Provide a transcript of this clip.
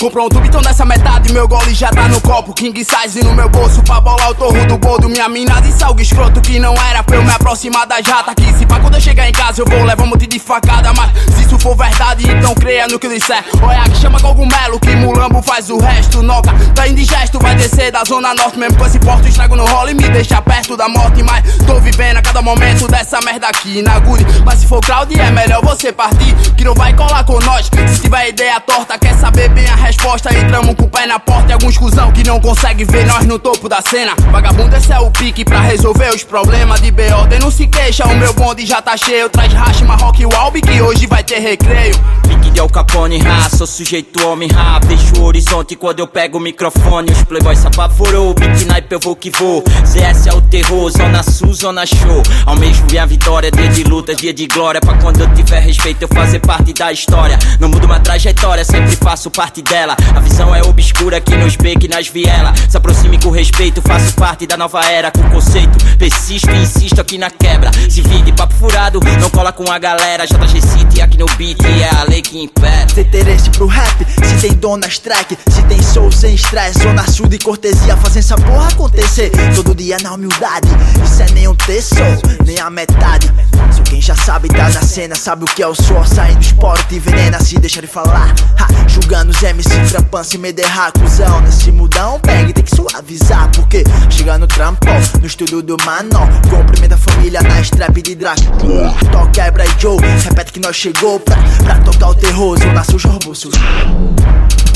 Comprou um tubitão dessa metade, meu gole já tá no copo. King size no meu bolso pra bolar o torro do boldo. Minha mina de salgo escroto que não era pra eu me aproximar da jata. Que se pá quando eu chegar em casa eu vou levar um monte de facada. Mas se isso for verdade, então creia no que eu disser. Olha que chama cogumelo, que mulambo faz o resto. Noca, tá indigesto, vai descer da zona norte. Mesmo com esse porto, estrago no rolo e me deixa perto da morte. Mas tô vivendo a cada momento dessa merda aqui na Guri. Mas se for Claudio é melhor você partir, que não vai colar com nós. Se tiver ideia torta, quer saber bem a resposta, entramos com o pé na porta. E alguns cuzão que não consegue ver nós no topo da cena. Vagabundo, esse é o pique pra resolver os problemas de B.O.D. Não se queixa, o meu bonde já tá cheio. Traz racha, Marroque e o Albi que hoje vai ter recreio. Pique de Al Capone, sou sujeito homem, vejo o horizonte quando eu pego o microfone. Os playboys se apavorou, Big Naipe eu vou que vou. ZS é o terror, zona sul, zona show. Almejo minha vitória, dia de lutas, dia de glória. Pra quando eu tiver respeito eu fazer parte da história. Não mudo uma trajetória, sempre faço parte dela. A visão é obscura aqui nos becos e nas vielas. Se aproxime com respeito, faço parte da nova era. Com conceito, persisto e insisto aqui na quebra. Se vide papo furado, não cola com a galera. JG City aqui no beat, é a lei que impera. Tem interesse pro rap, se tem dom nas track, se tem soul sem estresse, zona sul de cortesia, fazendo essa porra acontecer. Todo dia na humildade, isso é nem um terço, nem a metade. Só quem já sabe tá na cena, sabe o que é o suor saindo esporo, te envenena se deixa de falar. Julgando os MC, trampando se me derrar, cuzão. Nesse mudão, bang, tem que suavizar. Porque chega no trampo, no estúdio do mano, cumprimenta a família na strap de Draco. Toca, quebra e Joe, repete que nós chegou pra tocar o terror, zona suja, robô sujo.